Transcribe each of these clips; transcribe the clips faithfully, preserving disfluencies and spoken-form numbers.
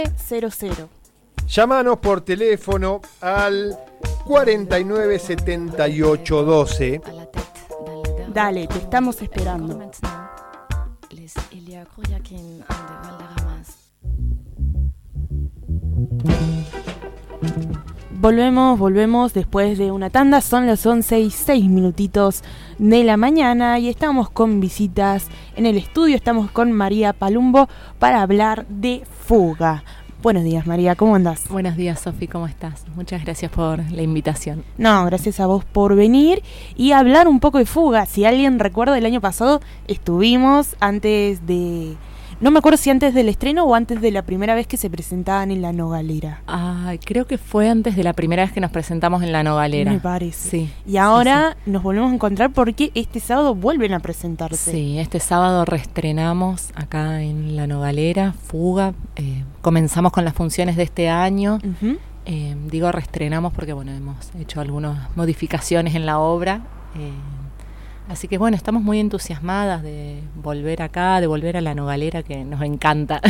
cero cero. Llámanos por teléfono al cuarenta y nueve setenta y ocho doce. Dale, te estamos esperando. Volvemos, volvemos después de una tanda. Son las once y seis minutitos de la mañana y estamos con visitas en el estudio. Estamos con María Palumbo para hablar de fuga. Buenos días, María, ¿cómo andás? Buenos días, Sofi, ¿cómo estás? Muchas gracias por la invitación. No, gracias a vos por venir y hablar un poco de fuga. Si alguien recuerda, el año pasado estuvimos antes de... No me acuerdo si antes del estreno o antes de la primera vez que se presentaban en La Nogalera. Ay, creo que fue antes de la primera vez que nos presentamos en La Nogalera. Me parece. Sí. Y ahora sí, sí. nos volvemos a encontrar porque este sábado vuelven a presentarse. Sí, este sábado reestrenamos acá en La Nogalera, Fuga. Eh, comenzamos con las funciones de este año. Uh-huh. Eh, digo reestrenamos porque, bueno, hemos hecho algunas modificaciones en la obra. Eh, Así que bueno, estamos muy entusiasmadas de volver acá, de volver a La Nogalera, que nos encanta.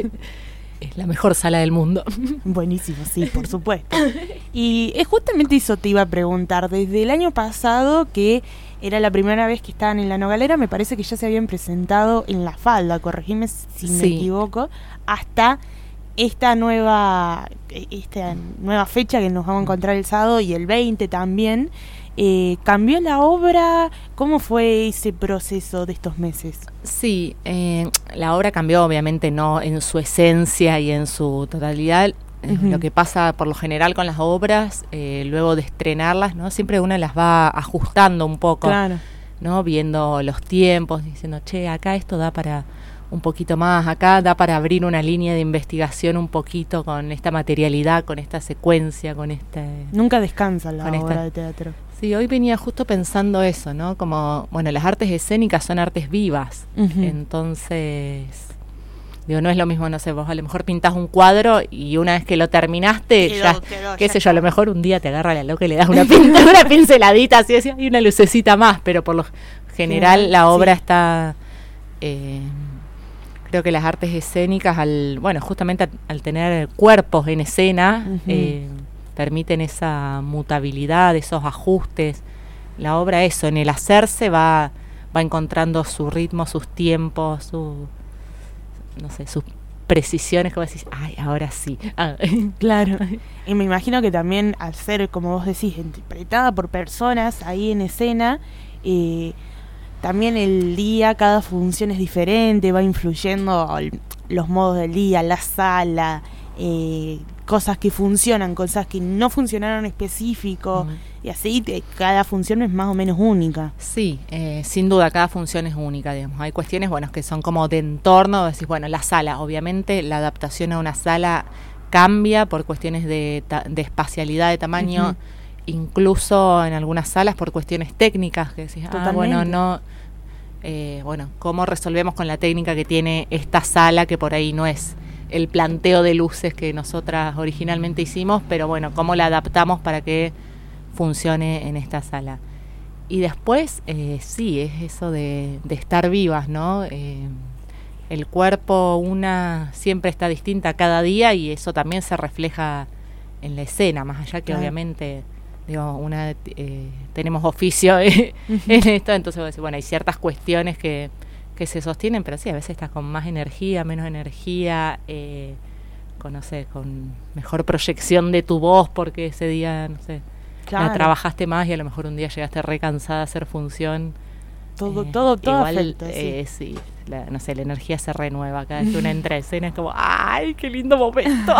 Es la mejor sala del mundo. Buenísimo, sí, por supuesto. Y es justamente eso te iba a preguntar. Desde el año pasado, que era la primera vez que estaban en La Nogalera, me parece que ya se habían presentado en La Falda, corregime si sí. me equivoco, hasta esta nueva, esta nueva fecha que nos vamos a encontrar el sábado y el veinte también. Eh, ¿Cambió la obra? ¿Cómo fue ese proceso de estos meses? Sí, eh, la obra cambió, obviamente no en su esencia y en su totalidad. Uh-huh. Lo que pasa por lo general con las obras, eh, luego de estrenarlas, ¿no? Siempre una las va ajustando un poco, claro, ¿no? Viendo los tiempos, diciendo, che, acá esto da para un poquito más, acá da para abrir una línea de investigación un poquito con esta materialidad, con esta secuencia, con este... Nunca descansa la obra esta... de teatro. Sí, hoy venía justo pensando eso, ¿no? Como, bueno, las artes escénicas son artes vivas, uh-huh. Entonces, digo, no es lo mismo, no sé, vos a lo mejor pintás un cuadro y una vez que lo terminaste, quedó, ya, quedó, qué ya sé yo, a lo mejor un día te agarra la loca y le das una, pin- una pinceladita así, así, y una lucecita más, pero por lo general sí, la obra sí. está... Eh, creo que las artes escénicas, al bueno, justamente al, al tener cuerpos en escena, uh-huh. eh, permiten esa mutabilidad, esos ajustes. La obra, eso, en el hacerse va, va encontrando su ritmo, sus tiempos, su, no sé, sus precisiones, como decís, ay, ahora sí. Ah. Claro. Y me imagino que también al ser, como vos decís, interpretada por personas ahí en escena, eh, también el día, cada función es diferente, va influyendo el, los modos del día, la sala, eh, cosas que funcionan, cosas que no funcionaron específico, uh-huh. y así te, cada función es más o menos única. Sí, eh, sin duda, cada función es única, digamos. Hay cuestiones, bueno, que son como de entorno, decís, bueno, la sala, obviamente la adaptación a una sala cambia por cuestiones de, ta- de espacialidad, de tamaño, uh-huh. incluso en algunas salas por cuestiones técnicas, que decís, ah, bueno, no, eh, bueno, ¿cómo resolvemos con la técnica que tiene esta sala que por ahí no es el planteo de luces que nosotras originalmente hicimos, pero bueno, cómo la adaptamos para que funcione en esta sala? Y después, eh, sí, es eso de, de estar vivas, ¿no? Eh, el cuerpo, una siempre está distinta cada día y eso también se refleja en la escena, más allá que claro. obviamente, digo, una eh, tenemos oficio eh, uh-huh. en esto, entonces voy a decir, bueno, hay ciertas cuestiones que que se sostienen, pero sí, a veces estás con más energía, menos energía, eh, con, no sé, con mejor proyección de tu voz, porque ese día, no sé, claro. la trabajaste más y a lo mejor un día llegaste re cansada a hacer función. Todo, eh, todo, todo igual, afecta, eh, sí. sí la, no sé, la energía se renueva cada vez que una entra a escena, es como, ¡ay, qué lindo momento!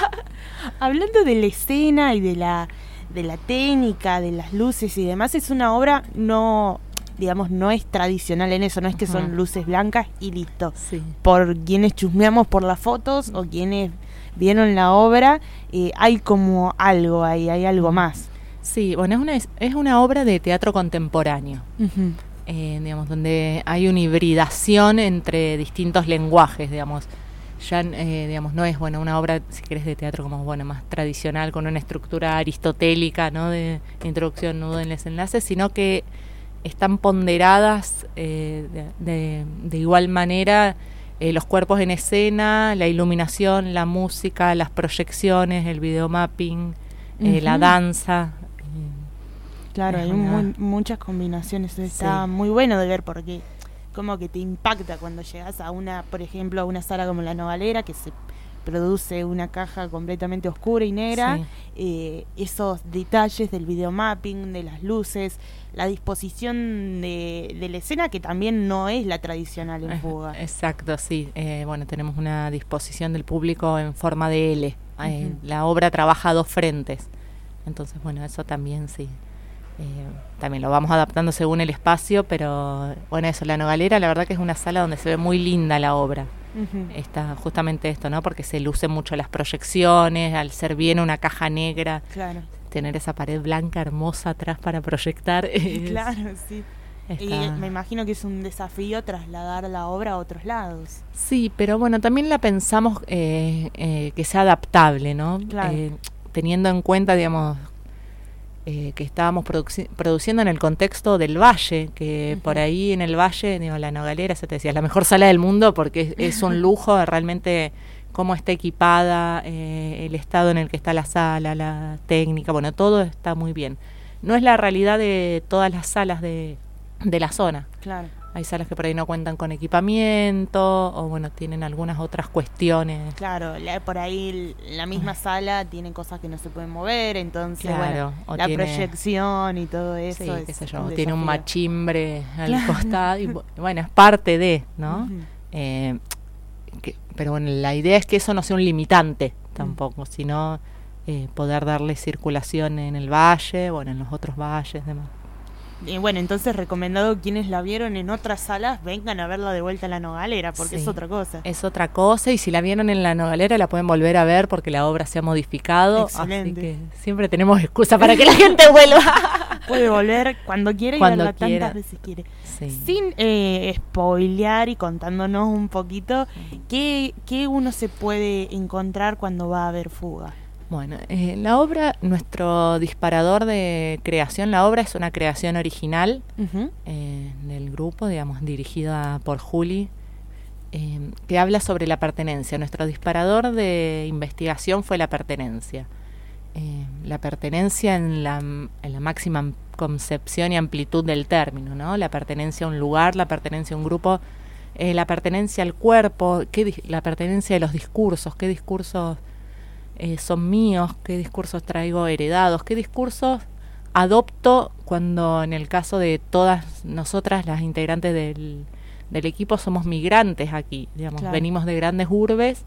Hablando de la escena y de la, de la técnica, de las luces y demás, es una obra no... digamos, no es tradicional en eso, no es que son uh-huh. luces blancas y listo. Sí. Por quienes chusmeamos por las fotos o quienes vieron la obra, eh, hay como algo ahí, hay algo más. Sí, bueno, es una, es una obra de teatro contemporáneo, uh-huh. eh, digamos, donde hay una hibridación entre distintos lenguajes, digamos. Ya, eh, digamos, no es, bueno, una obra, si querés, de teatro como, bueno, más tradicional, con una estructura aristotélica, ¿no? De introducción, nudo en los enlaces, sino que están ponderadas eh, de, de, de igual manera eh, los cuerpos en escena, la iluminación, la música, las proyecciones, el videomapping, eh, Ujú. la danza. Claro, Es hay una- muy- muchas combinaciones. Está Sí. muy bueno de ver porque como que te impacta cuando llegas a una, por ejemplo, a una sala como La Nogalera, que se produce una caja completamente oscura y negra. Sí. Eh, esos detalles del videomapping, de las luces, la disposición de, de la escena, que también no es la tradicional en Eh, Fuga. Exacto, sí. Eh, bueno, tenemos una disposición del público en forma de L. Eh, Ujú. La obra trabaja a dos frentes. Entonces, bueno, eso también sí. Eh, también lo vamos adaptando según el espacio, pero bueno, eso, La Nogalera, la verdad que es una sala donde se ve muy linda la obra. Ujú. Está justamente esto, ¿no? Porque se lucen mucho las proyecciones, al ser bien una caja negra, Claro, tener esa pared blanca hermosa atrás para proyectar. es- claro, sí. Y está- me imagino que es un desafío trasladar la obra a otros lados. Sí, pero bueno, también la pensamos eh, eh, que sea adaptable, ¿no? Claro. Eh, teniendo en cuenta, digamos, eh, que estábamos produci- produciendo en el contexto del Valle, que Ujú. por ahí en el Valle, digo, La Nogalera, se te decía, es la mejor sala del mundo porque es, es un lujo realmente cómo está equipada, eh, el estado en el que está la sala, la técnica, bueno, todo está muy bien. No es la realidad de todas las salas de, de la zona. Claro. Hay salas que por ahí no cuentan con equipamiento o bueno, tienen algunas otras cuestiones. Claro, la- por ahí l- la misma sala tiene cosas que no se pueden mover, entonces Claro, bueno, o la tiene- proyección y todo eso Sí, es qué sé yo, un tiene un desafío. machimbre al Claro. costado y bu- bueno, es parte de, ¿no? Ujú. Eh, que- pero bueno, la idea es que eso no sea un limitante tampoco, sino eh, poder darle circulación en el valle, bueno, en los otros valles, demás. Y bueno, entonces recomendado quienes la vieron en otras salas vengan a verla de vuelta en La Nogalera, porque Sí. es otra cosa. Es otra cosa y si la vieron en La Nogalera la pueden volver a ver porque la obra se ha modificado. Excelente. Así que siempre tenemos excusa para que la gente vuelva. Puede volver cuando quiera y Cuando verla quiera. tantas veces quiere. Sí. Sin eh, spoilear y contándonos un poquito, ¿qué, ¿qué uno se puede encontrar cuando va a ver Fuga? Bueno, eh, la obra, nuestro disparador de creación, la obra es una creación original Ujú. eh, del grupo, digamos, dirigida por Juli, eh, que habla sobre la pertenencia. Nuestro disparador de investigación fue la pertenencia. Eh, la pertenencia en la, en la máxima concepción y amplitud del término, ¿no? La pertenencia a un lugar, la pertenencia a un grupo, eh, la pertenencia al cuerpo, qué di- la pertenencia de los discursos, qué discursos eh, son míos, qué discursos traigo heredados, qué discursos adopto cuando en el caso de todas nosotras, las integrantes del, del equipo, somos migrantes aquí, digamos, Claro. venimos de grandes urbes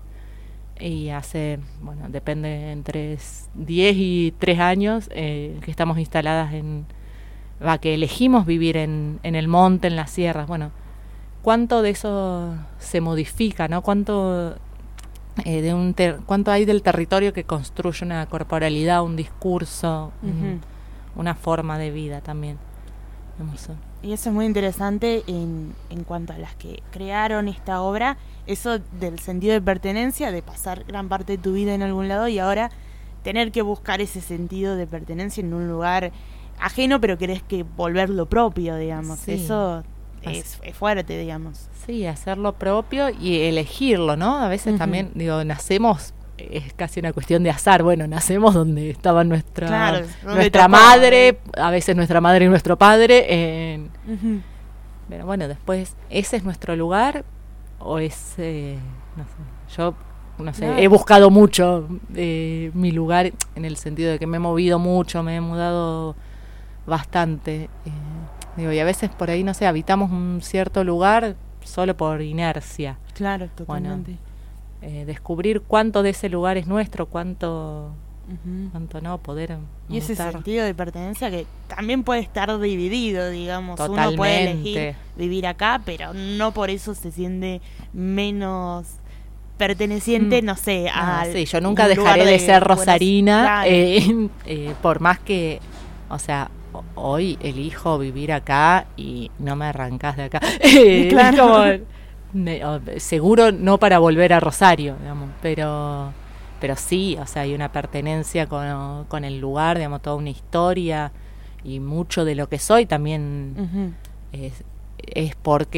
y hace, bueno, depende entre diez y tres años eh, que estamos instaladas en, va, que elegimos vivir en, en el monte, en las sierras, bueno, cuánto de eso se modifica, ¿no? Cuánto eh, de un ter- cuánto hay del territorio que construye una corporalidad, un discurso, un- Ujú. una forma de vida también. Digamos, Y eso es muy interesante en, en cuanto a las que crearon esta obra, eso del sentido de pertenencia, de pasar gran parte de tu vida en algún lado y ahora tener que buscar ese sentido de pertenencia en un lugar ajeno, pero querés que volverlo propio, digamos. Sí. Eso Así. es, es fuerte, digamos. Sí, hacer lo propio y elegirlo, ¿no? A veces Ujú. también, digo, nacemos, es casi una cuestión de azar. Bueno, nacemos donde estaba nuestra, Claro, donde nuestra tocó. madre, a veces nuestra madre y nuestro padre. en- Ujú. pero bueno, después, ¿ese es nuestro lugar? O es, eh, no sé, yo, no sé, Claro. he buscado mucho eh, mi lugar en el sentido de que me he movido mucho, me he mudado bastante. eh, digo, y a veces por ahí, no sé, habitamos un cierto lugar solo por inercia. Claro, totalmente. Eh, descubrir cuánto de ese lugar es nuestro, cuánto, Ujú. cuánto no, poder Y ese montar. sentido de pertenencia que también puede estar dividido, digamos. Uno puede elegir Totalmente. vivir acá, pero no por eso se siente menos perteneciente, Mm. no sé, Ah, al sí, yo nunca un dejaré lugar de, ser Buenos- rosarina, Claro. eh, eh, por más que, o sea, ho- hoy elijo vivir acá y no me arrancás de acá. Eh, Claro. es como, me- o- seguro no para volver a Rosario, digamos, pero pero sí, o sea, hay una pertenencia con, con el lugar, digamos, toda una historia y mucho de lo que soy también Ujú. es, es porque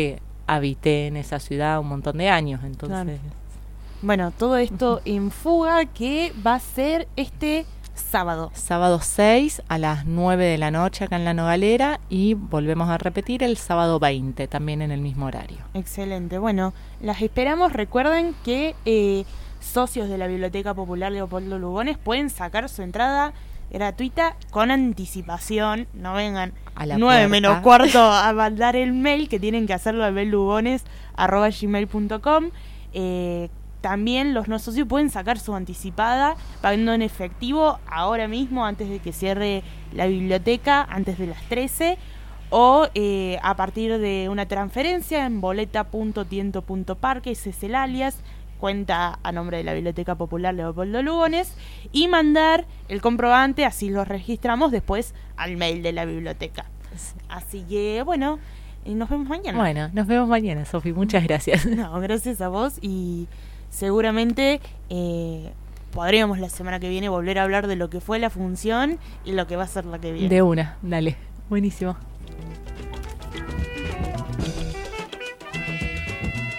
habité en esa ciudad un montón de años, entonces... Claro. Bueno, todo esto en Fuga, que va a ser este sábado. Sábado seis a las nueve de la noche acá en La Nogalera, y volvemos a repetir el sábado veinte, también en el mismo horario. Excelente. Bueno, las esperamos. Recuerden que eh, socios de la Biblioteca Popular Leopoldo Lugones pueden sacar su entrada gratuita con anticipación. No vengan A la nueve puerta. menos cuarto a mandar el mail, que tienen que hacerlo a bellugones arroba gmail punto com. Eh, también los no socios pueden sacar su anticipada pagando en efectivo ahora mismo, antes de que cierre la biblioteca, antes de las trece, o eh, a partir de una transferencia en boleta punto tiento punto parque, ese es el alias, cuenta a nombre de la Biblioteca Popular Leopoldo Lugones, y mandar el comprobante, así lo registramos después al mail de la biblioteca. Así que, bueno, eh, nos vemos mañana. Bueno, nos vemos mañana, Sofi, muchas gracias. No, gracias a vos, y seguramente eh, podríamos la semana que viene volver a hablar de lo que fue la función y lo que va a ser la que viene. De una, dale, buenísimo.